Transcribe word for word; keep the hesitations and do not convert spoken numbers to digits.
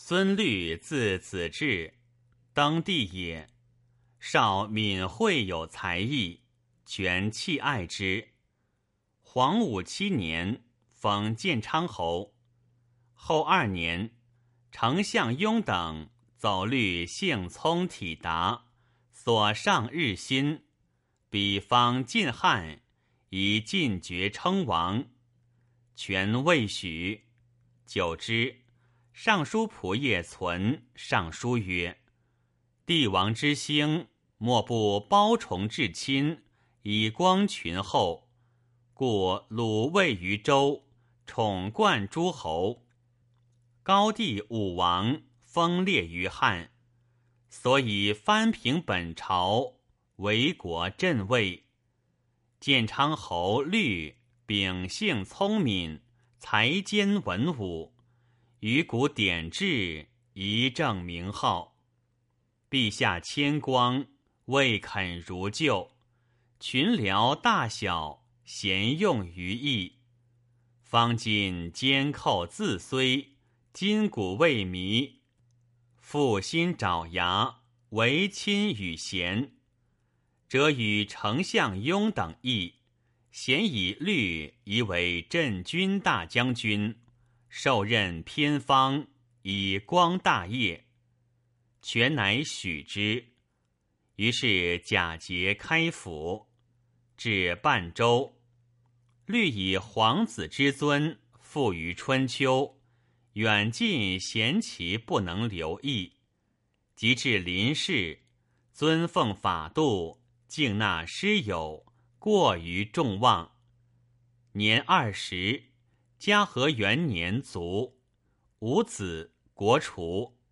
孙律字子至，登第也。少敏慧有才艺，权弃爱之。黄武七年，封建昌侯。后二年，丞相雍等走律性聪体达，所上日新，比方晋汉，以晋爵称王。权未许，久之，尚书仆射存上书曰：帝王之兴，莫不包崇至亲，以光群后，故鲁位于周，宠冠诸侯。高帝武王封列于汉，所以藩平本朝，为国振位。建昌侯律秉性聪敏，才兼文武，于古典制，一正名号。陛下谦光，未肯如旧，群僚大小，贤用于义。方今监寇自虽，今古未迷，复心爪牙，为亲与贤。则与丞相雍等议，咸以律宜为镇军大将军，受任偏方，以光大业。权乃许之。于是假节开府，至半周，律以皇子之尊附于春秋，远近贤其不能留意。及至临事，尊奉法度，敬纳师友，过于众望。年二十，嘉禾元年卒，五子，国除。